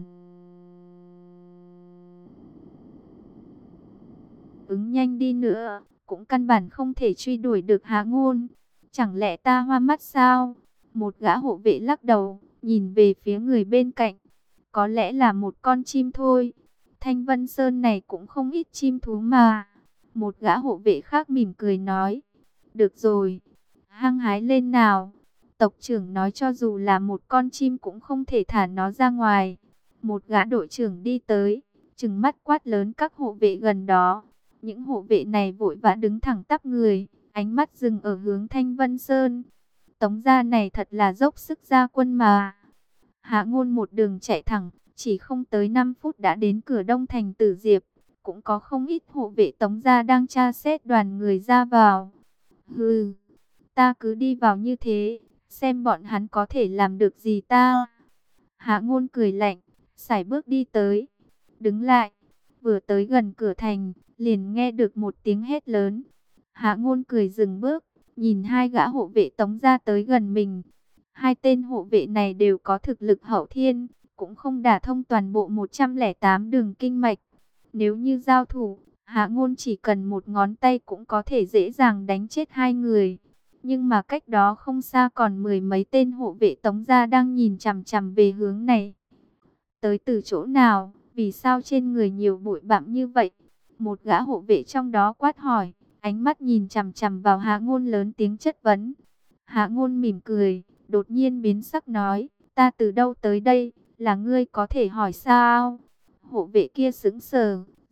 ứng nhanh đi nữa, cũng căn bản không thể truy đuổi được Hạ Ngôn. Chẳng lẽ ta hoa mắt sao? Một gã hộ vệ lắc đầu, nhìn về phía người bên cạnh. Có lẽ là một con chim thôi. Thanh Vân Sơn này cũng không ít chim thú mà. Một gã hộ vệ khác mỉm cười nói. Được rồi, hăng hái lên nào. Tộc trưởng nói cho dù là một con chim cũng không thể thả nó ra ngoài. Một gã đội trưởng đi tới, trừng mắt quát lớn các hộ vệ gần đó. Những hộ vệ này vội vã đứng thẳng tắp người, ánh mắt dừng ở hướng Thanh Vân Sơn. Tống gia này thật là dốc sức ra quân mà. Hạ Ngôn một đường chạy thẳng, chỉ không tới 5 phút đã đến cửa đông thành Tử Diệp. Cũng có không ít hộ vệ Tống gia đang tra xét đoàn người ra vào. Hừ, ta cứ đi vào như thế, xem bọn hắn có thể làm được gì ta. Hạ Ngôn cười lạnh, sải bước đi tới, đứng lại. Vừa tới gần cửa thành, liền nghe được một tiếng hét lớn. Hạ Ngôn cười dừng bước, nhìn hai gã hộ vệ Tống gia tới gần mình. Hai tên hộ vệ này đều có thực lực hậu thiên, cũng không đả thông toàn bộ 108 đường kinh mạch. Nếu như giao thủ, Hạ Ngôn chỉ cần một ngón tay cũng có thể dễ dàng đánh chết hai người. Nhưng mà cách đó không xa còn mười mấy tên hộ vệ Tống gia đang nhìn chằm chằm về hướng này. Tới từ chỗ nào, vì sao trên người nhiều bụi bặm như vậy? Một gã hộ vệ trong đó quát hỏi, ánh mắt nhìn chằm chằm vào Hạ Ngôn lớn tiếng chất vấn. Hạ Ngôn mỉm cười, đột nhiên biến sắc nói, ta từ đâu tới đây, là ngươi có thể hỏi sao? Hộ vệ kia sững sờ,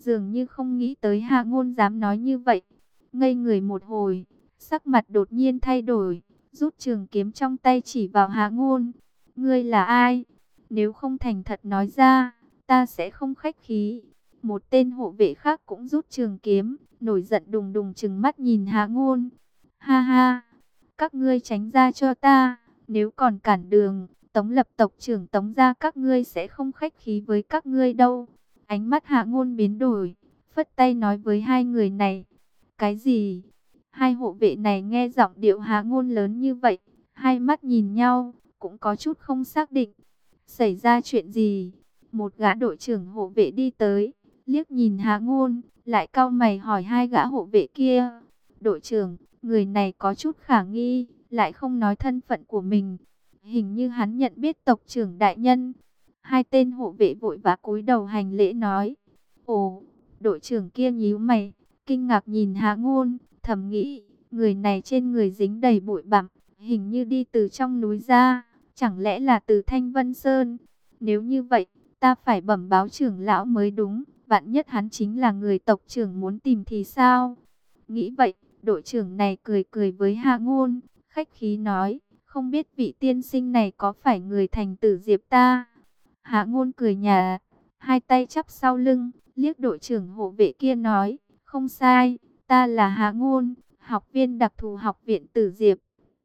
dường như không nghĩ tới Hạ Ngôn dám nói như vậy. Ngây người một hồi, sắc mặt đột nhiên thay đổi, rút trường kiếm trong tay chỉ vào Hạ Ngôn. Ngươi là ai? Nếu không thành thật nói ra, ta sẽ không khách khí. Một tên hộ vệ khác cũng rút trường kiếm, nổi giận đùng đùng trừng mắt nhìn Hạ Ngôn. Ha ha, các ngươi tránh ra cho ta, nếu còn cản đường, Tống Lập tộc trưởng Tống gia các ngươi sẽ không khách khí với các ngươi đâu. Ánh mắt Hạ Ngôn biến đổi, phất tay nói với hai người này. Cái gì? Hai hộ vệ này nghe giọng điệu Hạ Ngôn lớn như vậy, hai mắt nhìn nhau, cũng có chút không xác định. Xảy ra chuyện gì? Một gã đội trưởng hộ vệ đi tới, liếc nhìn Hạ Ngôn, lại cau mày hỏi hai gã hộ vệ kia. Đội trưởng, người này có chút khả nghi, lại không nói thân phận của mình. Hình như hắn nhận biết tộc trưởng đại nhân. Hai tên hộ vệ vội vã cúi đầu hành lễ nói. Ồ, đội trưởng kia nhíu mày, kinh ngạc nhìn Hạ Ngôn, thầm nghĩ, người này trên người dính đầy bụi bặm, hình như đi từ trong núi ra, chẳng lẽ là từ Thanh Vân Sơn? Nếu như vậy, ta phải bẩm báo trưởng lão mới đúng, vạn nhất hắn chính là người tộc trưởng muốn tìm thì sao? Nghĩ vậy, đội trưởng này cười cười với Hạ Ngôn, khách khí nói, không biết vị tiên sinh này có phải người thành tử Diệp ta? Hạ Ngôn cười nhạt, hai tay chắp sau lưng, liếc đội trưởng hộ vệ kia nói, không sai, ta là Hạ Ngôn, học viên đặc thù học viện Tử Diệp.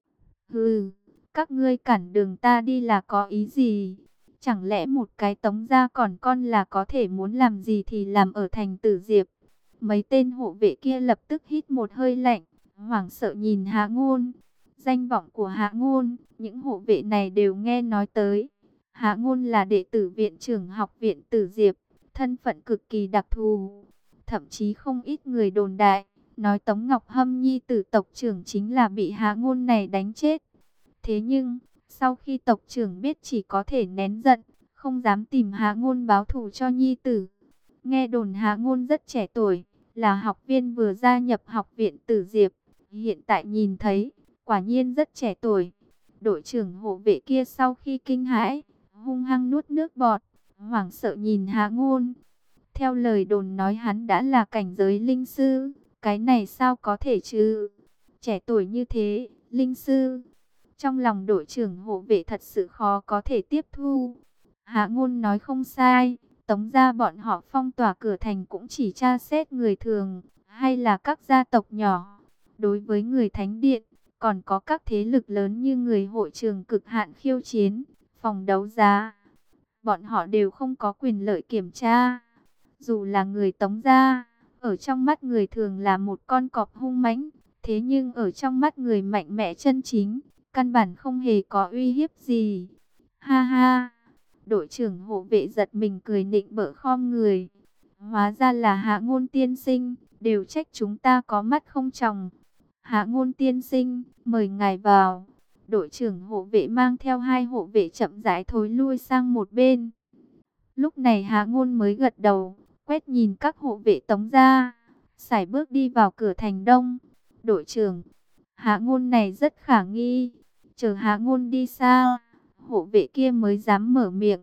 Hừ, các ngươi cản đường ta đi là có ý gì? Chẳng lẽ một cái Tống gia còn con là có thể muốn làm gì thì làm ở thành Tử Diệp? Mấy tên hộ vệ kia lập tức hít một hơi lạnh, hoảng sợ nhìn Hạ Ngôn. Danh vọng của Hạ Ngôn, những hộ vệ này đều nghe nói tới. Hạ Ngôn là đệ tử viện trưởng học viện Tử Diệp, thân phận cực kỳ đặc thù. Thậm chí không ít người đồn đại, nói Tống Ngọc Hâm nhi tử tộc trưởng chính là bị Hạ Ngôn này đánh chết. Thế nhưng, sau khi tộc trưởng biết chỉ có thể nén giận, không dám tìm Hạ Ngôn báo thù cho nhi tử. Nghe đồn Hạ Ngôn rất trẻ tuổi, là học viên vừa gia nhập học viện Tử Diệp. Hiện tại nhìn thấy, quả nhiên rất trẻ tuổi. Đội trưởng hộ vệ kia sau khi kinh hãi, hung hăng nuốt nước bọt, hoảng sợ nhìn Hạ Ngôn. Theo lời đồn nói hắn đã là cảnh giới linh sư, cái này sao có thể chứ? Trẻ tuổi như thế, linh sư. Trong lòng đội trưởng hộ vệ thật sự khó có thể tiếp thu. Hạ Ngôn nói không sai, Tống gia bọn họ phong tỏa cửa thành cũng chỉ tra xét người thường, hay là các gia tộc nhỏ. Đối với người Thánh Điện, còn có các thế lực lớn như người hội trường cực hạn khiêu chiến, phòng đấu giá. Bọn họ đều không có quyền lợi kiểm tra. Dù là người Tống gia, ở trong mắt người thường là một con cọp hung mãnh, thế nhưng ở trong mắt người mạnh mẽ chân chính, căn bản không hề có uy hiếp gì. Ha ha, đội trưởng hộ vệ giật mình cười nịnh bợ khom người. Hóa ra là Hạ Ngôn tiên sinh, đều trách chúng ta có mắt không tròng. Hạ Ngôn tiên sinh, mời ngài vào. Đội trưởng hộ vệ mang theo hai hộ vệ chậm rãi thối lui sang một bên. Lúc này Hạ Ngôn mới gật đầu, quét nhìn các hộ vệ Tống gia, sải bước đi vào cửa thành đông. Đội trưởng, Hạ Ngôn này rất khả nghi. Chờ Hạ Ngôn đi xa, hộ vệ kia mới dám mở miệng.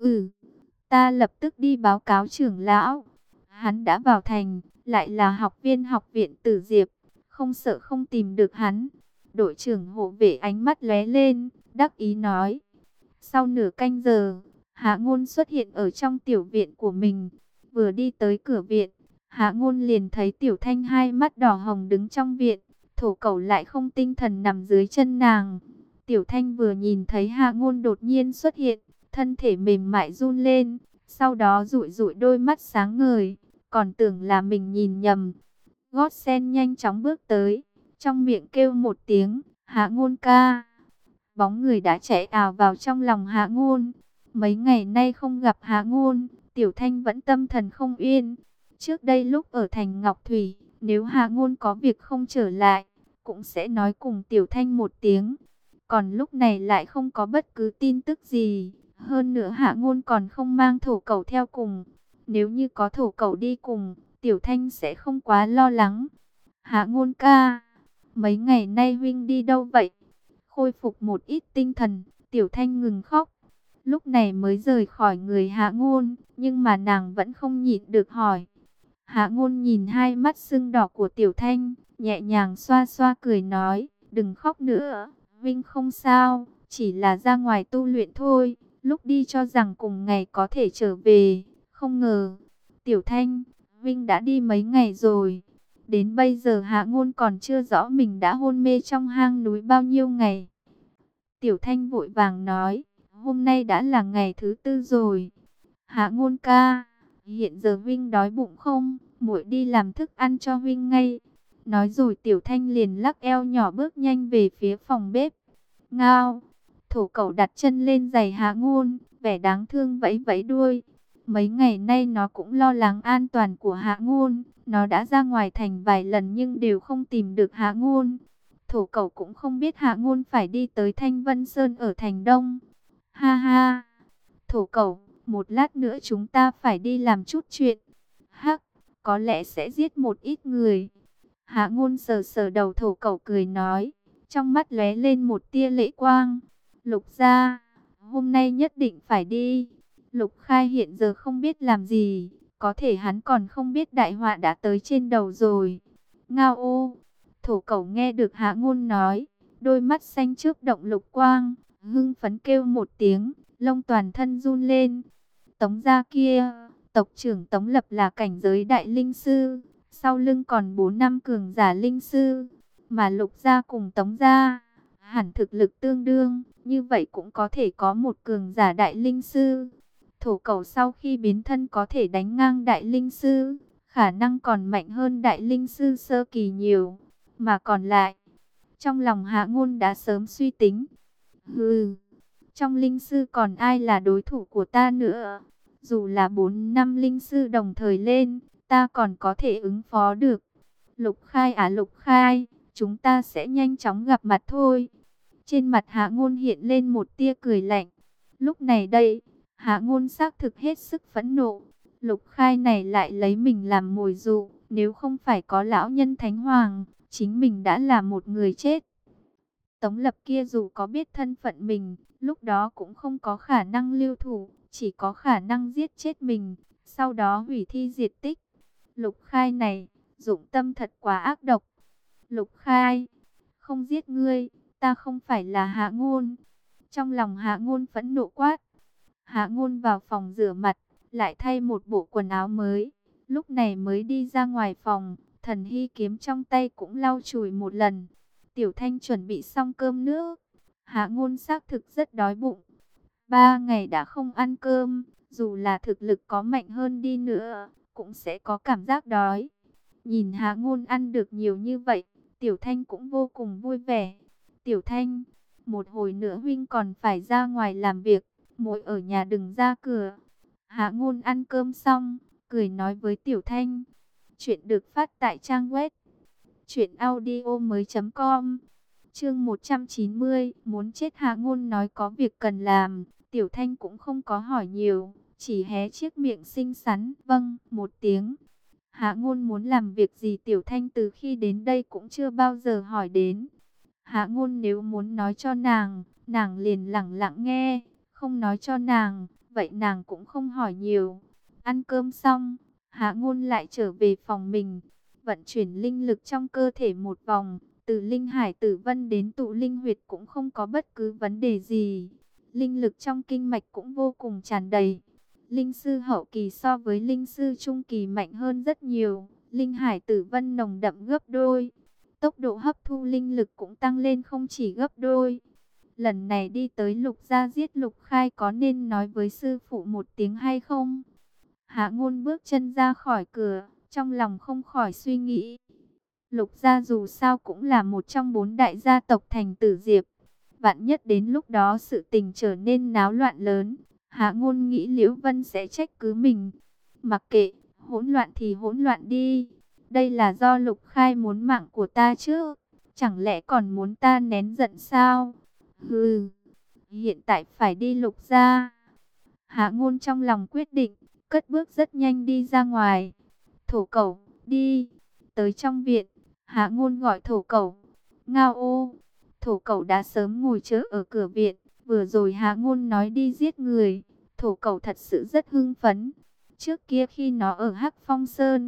Ta lập tức đi báo cáo trưởng lão. Hắn đã vào thành, lại là học viên học viện Tử Diệp, không sợ không tìm được hắn. Đội trưởng hộ vệ ánh mắt lóe lên, đắc ý nói. Sau nửa canh giờ, Hạ Ngôn xuất hiện ở trong tiểu viện của mình. Vừa đi tới cửa viện, Hạ Ngôn liền thấy Tiểu Thanh hai mắt đỏ hồng đứng trong viện. Thổ Cẩu lại không tinh thần nằm dưới chân nàng. Tiểu Thanh vừa nhìn thấy Hạ Ngôn đột nhiên xuất hiện, thân thể mềm mại run lên, sau đó dụi dụi đôi mắt sáng ngời, còn tưởng là mình nhìn nhầm. Gót sen nhanh chóng bước tới, trong miệng kêu một tiếng, Hạ Ngôn ca. Bóng người đã chạy ào vào trong lòng Hạ Ngôn. Mấy ngày nay không gặp Hạ Ngôn, Tiểu Thanh vẫn tâm thần không yên. Trước đây lúc ở thành Ngọc Thủy, nếu Hạ Ngôn có việc không trở lại, cũng sẽ nói cùng Tiểu Thanh một tiếng. Còn lúc này lại không có bất cứ tin tức gì. Hơn nữa Hạ Ngôn còn không mang Thổ Cẩu theo cùng. Nếu như có Thổ Cẩu đi cùng, Tiểu Thanh sẽ không quá lo lắng. Hạ Ngôn ca, mấy ngày nay huynh đi đâu vậy? Khôi phục một ít tinh thần, Tiểu Thanh ngừng khóc. Lúc này mới rời khỏi người Hạ Ngôn, nhưng mà nàng vẫn không nhịn được hỏi. Hạ Ngôn nhìn hai mắt sưng đỏ của Tiểu Thanh, nhẹ nhàng xoa xoa cười nói, đừng khóc nữa, Vinh không sao, chỉ là ra ngoài tu luyện thôi, lúc đi cho rằng cùng ngày có thể trở về, không ngờ. Tiểu Thanh, Vinh đã đi mấy ngày rồi, đến bây giờ Hạ Ngôn còn chưa rõ mình đã hôn mê trong hang núi bao nhiêu ngày. Tiểu Thanh vội vàng nói, hôm nay đã là ngày thứ tư rồi. Hạ Ngôn ca, hiện giờ Vinh đói bụng không? Muội đi làm thức ăn cho Vinh ngay. Nói rồi Tiểu Thanh liền lắc eo nhỏ bước nhanh về phía phòng bếp. Ngao, thổ cẩu đặt chân lên giày Hạ Ngôn, vẻ đáng thương vẫy vẫy đuôi. Mấy ngày nay nó cũng lo lắng an toàn của Hạ Ngôn. Nó đã ra ngoài thành vài lần nhưng đều không tìm được Hạ Ngôn. Thổ cẩu cũng không biết Hạ Ngôn phải đi tới Thanh Vân Sơn ở thành Đông. Ha ha, thổ cẩu, một lát nữa chúng ta phải đi làm chút chuyện. Hắc, có lẽ sẽ giết một ít người. Hạ Ngôn sờ sờ đầu thổ cẩu cười nói, trong mắt lóe lên một tia lệ quang. Lục gia, hôm nay nhất định phải đi. Lục Khai hiện giờ không biết làm gì, có thể hắn còn không biết đại họa đã tới trên đầu rồi. Ngao ô, thổ cẩu nghe được Hạ Ngôn nói, đôi mắt xanh chớp động lục quang, hưng phấn kêu một tiếng, lông toàn thân run lên. Tống gia kia, tộc trưởng Tống Lập là cảnh giới đại linh sư, sau lưng còn 4 năm cường giả linh sư, mà Lục gia cùng Tống gia hẳn thực lực tương đương, như vậy cũng có thể có một cường giả đại linh sư. Thổ cẩu sau khi biến thân có thể đánh ngang đại linh sư, khả năng còn mạnh hơn đại linh sư sơ kỳ nhiều, mà còn lại, trong lòng Hạ Ngôn đã sớm suy tính. Hừ, trong linh sư còn ai là đối thủ của ta nữa? Dù là 4 năm linh sư đồng thời lên, ta còn có thể ứng phó được. Lục Khai à Lục Khai, chúng ta sẽ nhanh chóng gặp mặt thôi. Trên mặt Hạ Ngôn hiện lên một tia cười lạnh. Lúc này đây, Hạ Ngôn xác thực hết sức phẫn nộ. Lục Khai này lại lấy mình làm mồi dụ, nếu không phải có lão nhân Thánh Hoàng, chính mình đã là một người chết. Tống Lập kia dù có biết thân phận mình, lúc đó cũng không có khả năng lưu thủ, chỉ có khả năng giết chết mình, sau đó hủy thi diệt tích. Lục Khai này, dụng tâm thật quá ác độc. Lục Khai, không giết ngươi, ta không phải là Hạ Ngôn. Trong lòng Hạ Ngôn phẫn nộ quát. Hạ Ngôn vào phòng rửa mặt, lại thay một bộ quần áo mới. Lúc này mới đi ra ngoài phòng, thần hy kiếm trong tay cũng lau chùi một lần. Tiểu Thanh chuẩn bị xong cơm nước. Hạ Ngôn xác thực rất đói bụng. 3 ngày đã không ăn cơm, dù là thực lực có mạnh hơn đi nữa, cũng sẽ có cảm giác đói. Nhìn Hạ Ngôn ăn được nhiều như vậy, Tiểu Thanh cũng vô cùng vui vẻ. Tiểu Thanh, một hồi nữa huynh còn phải ra ngoài làm việc, muội ở nhà đừng ra cửa. Hạ Ngôn ăn cơm xong, cười nói với Tiểu Thanh. Chuyện được phát tại trang web truyệnaudiomoi.com. Chương 190, muốn chết. Hạ Ngôn nói có việc cần làm, Tiểu Thanh cũng không có hỏi nhiều, chỉ hé chiếc miệng xinh xắn, vâng, một tiếng. Hạ Ngôn muốn làm việc gì Tiểu Thanh từ khi đến đây cũng chưa bao giờ hỏi đến. Hạ Ngôn nếu muốn nói cho nàng, nàng liền lẳng lặng nghe, không nói cho nàng, vậy nàng cũng không hỏi nhiều. Ăn cơm xong, Hạ Ngôn lại trở về phòng mình, vận chuyển linh lực trong cơ thể một vòng, từ linh hải tử vân đến tụ linh huyệt cũng không có bất cứ vấn đề gì. Linh lực trong kinh mạch cũng vô cùng tràn đầy. Linh sư hậu kỳ so với linh sư trung kỳ mạnh hơn rất nhiều. Linh hải tử vân nồng đậm gấp đôi. Tốc độ hấp thu linh lực cũng tăng lên không chỉ gấp đôi. Lần này đi tới Lục gia giết Lục Khai có nên nói với sư phụ một tiếng hay không? Hạ Ngôn bước chân ra khỏi cửa, trong lòng không khỏi suy nghĩ. Lục gia dù sao cũng là một trong 4 đại gia tộc thành Tử Diệp. Vạn nhất đến lúc đó sự tình trở nên náo loạn lớn, Hạ Ngôn nghĩ Liễu Vân sẽ trách cứ mình. Mặc kệ, hỗn loạn thì hỗn loạn đi. Đây là do Lục Khai muốn mạng của ta chứ, chẳng lẽ còn muốn ta nén giận sao? Hừ, hiện tại phải đi Lục gia. Hạ Ngôn trong lòng quyết định, cất bước rất nhanh đi ra ngoài. Thổ cẩu, đi. Tới trong viện, Hạ Ngôn gọi thổ cẩu. Ngao ô. Thổ cẩu đã sớm ngồi chớ ở cửa viện. Vừa rồi Hạ Ngôn nói đi giết người, thổ cẩu thật sự rất hưng phấn. Trước kia khi nó ở Hắc Phong Sơn,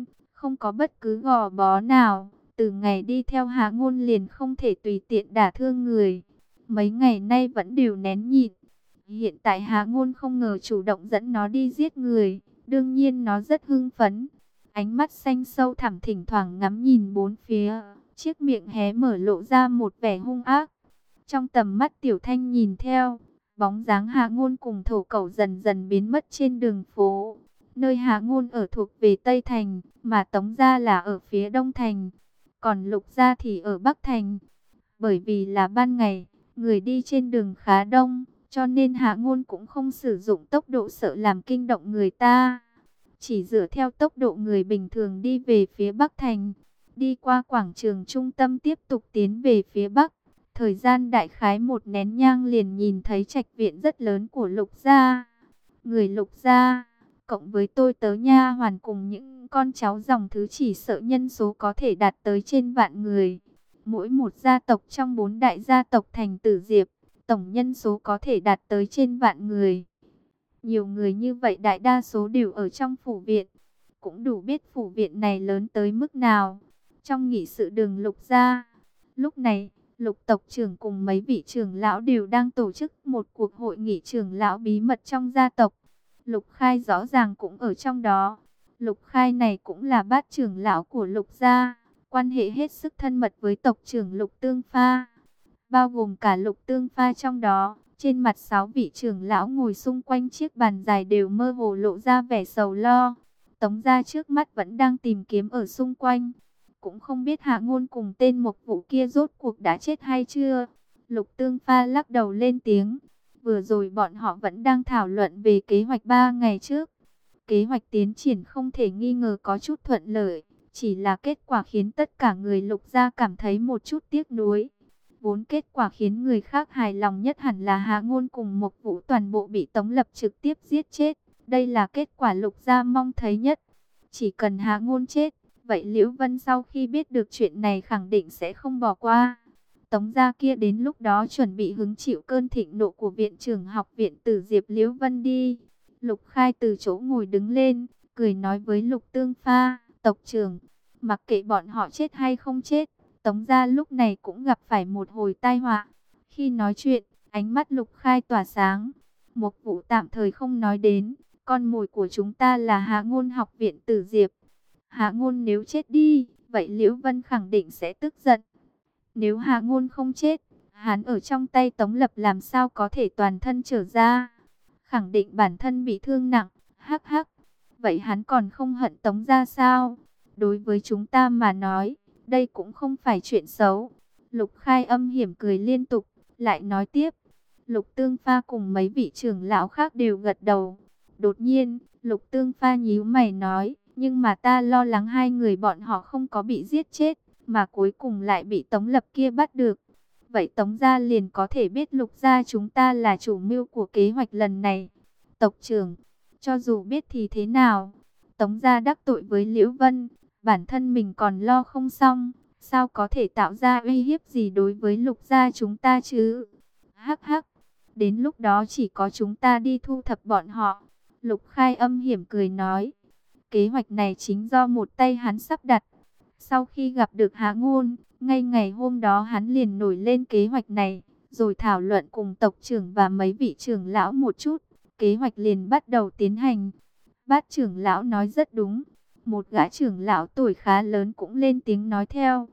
không có bất cứ gò bó nào. Từ ngày đi theo Hạ Ngôn liền không thể tùy tiện đả thương người. Mấy ngày nay vẫn đều nén nhịn. Hiện tại Hạ Ngôn không ngờ chủ động dẫn nó đi giết người. Đương nhiên nó rất hưng phấn. Ánh mắt xanh sâu thẳm thỉnh thoảng ngắm nhìn bốn phía. Chiếc miệng hé mở lộ ra một vẻ hung ác. Trong tầm mắt Tiểu Thanh nhìn theo, bóng dáng Hạ Ngôn cùng Thổ Cẩu dần dần biến mất trên đường phố. Nơi Hạ Ngôn ở thuộc về Tây Thành, mà Tống gia là ở phía Đông Thành, còn Lục gia thì ở Bắc Thành. Bởi vì là ban ngày, người đi trên đường khá đông, cho nên Hạ Ngôn cũng không sử dụng tốc độ sợ làm kinh động người ta. Chỉ dựa theo tốc độ người bình thường đi về phía Bắc Thành, đi qua quảng trường trung tâm tiếp tục tiến về phía Bắc. Thời gian đại khái một nén nhang liền nhìn thấy trạch viện rất lớn của Lục gia. Người Lục gia, cộng với tôi tớ nha hoàn cùng những con cháu dòng thứ chỉ sợ nhân số có thể đạt tới trên vạn người. Mỗi một gia tộc trong 4 đại gia tộc thành Tử Diệp, tổng nhân số có thể đạt tới trên vạn người. Nhiều người như vậy đại đa số đều ở trong phủ viện, cũng đủ biết phủ viện này lớn tới mức nào. Trong nghị sự đường Lục gia, lúc này, Lục tộc trưởng cùng mấy vị trưởng lão đều đang tổ chức một cuộc hội nghị trưởng lão bí mật trong gia tộc. Lục Khai rõ ràng cũng ở trong đó. Lục Khai này cũng là bát trưởng lão của Lục gia, quan hệ hết sức thân mật với tộc trưởng Lục Tương Pha, bao gồm cả Lục Tương Pha trong đó. Trên mặt 6 vị trưởng lão ngồi xung quanh chiếc bàn dài đều mơ hồ lộ ra vẻ sầu lo. Tống gia trước mắt vẫn đang tìm kiếm ở xung quanh. Cũng không biết Hạ Ngôn cùng tên Mộc Vũ kia rốt cuộc đã chết hay chưa. Lục Tương Pha lắc đầu lên tiếng. Vừa rồi bọn họ vẫn đang thảo luận về kế hoạch 3 ngày trước. Kế hoạch tiến triển không thể nghi ngờ có chút thuận lợi. Chỉ là kết quả khiến tất cả người Lục gia cảm thấy một chút tiếc nuối. Vốn kết quả khiến người khác hài lòng nhất hẳn là Hạ Ngôn cùng Mộc Vũ toàn bộ bị Tống Lập trực tiếp giết chết. Đây là kết quả Lục gia mong thấy nhất. Chỉ cần Hạ Ngôn chết, vậy Liễu Vân sau khi biết được chuyện này khẳng định sẽ không bỏ qua. Tống gia kia đến lúc đó chuẩn bị hứng chịu cơn thịnh nộ của viện trưởng học viện Tử Diệp Liễu Vân đi. Lục Khai từ chỗ ngồi đứng lên, cười nói với Lục Tương Pha, tộc trưởng, mặc kệ bọn họ chết hay không chết, Tống gia lúc này cũng gặp phải một hồi tai họa. Khi nói chuyện, ánh mắt Lục Khai tỏa sáng. Mộc Vũ tạm thời không nói đến, con mồi của chúng ta là Hạ Ngôn học viện Tử Diệp. Hạ Ngôn nếu chết đi, vậy Liễu Vân khẳng định sẽ tức giận. Nếu Hạ Ngôn không chết, hắn ở trong tay Tống Lập làm sao có thể toàn thân trở ra. Khẳng định bản thân bị thương nặng, hắc hắc. Vậy hắn còn không hận Tống gia sao? Đối với chúng ta mà nói, đây cũng không phải chuyện xấu. Lục Khai âm hiểm cười liên tục, lại nói tiếp. Lục Tương Pha cùng mấy vị trưởng lão khác đều gật đầu. Đột nhiên, Lục Tương Pha nhíu mày nói, nhưng mà ta lo lắng hai người bọn họ không có bị giết chết, mà cuối cùng lại bị Tống Lập kia bắt được. Vậy Tống gia liền có thể biết Lục gia chúng ta là chủ mưu của kế hoạch lần này. Tộc trưởng, cho dù biết thì thế nào? Tống gia đắc tội với Liễu Vân, bản thân mình còn lo không xong, sao có thể tạo ra uy hiếp gì đối với Lục gia chúng ta chứ? Hắc hắc, đến lúc đó chỉ có chúng ta đi thu thập bọn họ. Lục Khai âm hiểm cười nói, kế hoạch này chính do một tay hắn sắp đặt. Sau khi gặp được Hạ Ngôn, ngay ngày hôm đó hắn liền nổi lên kế hoạch này, rồi thảo luận cùng tộc trưởng và mấy vị trưởng lão một chút. Kế hoạch liền bắt đầu tiến hành. Bát trưởng lão nói rất đúng. Một gã trưởng lão tuổi khá lớn cũng lên tiếng nói theo.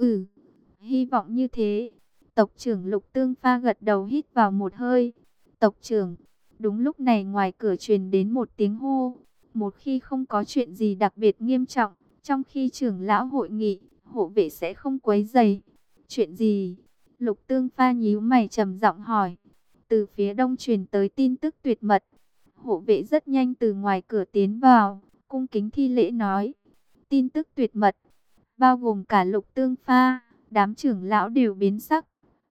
Hy vọng như thế. Tộc trưởng Lục Tương Pha gật đầu hít vào một hơi. Tộc trưởng, đúng lúc này ngoài cửa truyền đến một tiếng hô. Một khi không có chuyện gì đặc biệt nghiêm trọng, trong khi trưởng lão hội nghị, hộ vệ sẽ không quấy rầy. Chuyện gì? Lục Tương Pha nhíu mày trầm giọng hỏi. Từ phía đông truyền tới tin tức tuyệt mật. Hộ vệ rất nhanh từ ngoài cửa tiến vào, cung kính thi lễ nói. Tin tức tuyệt mật, bao gồm cả Lục Tương Pha, đám trưởng lão đều biến sắc.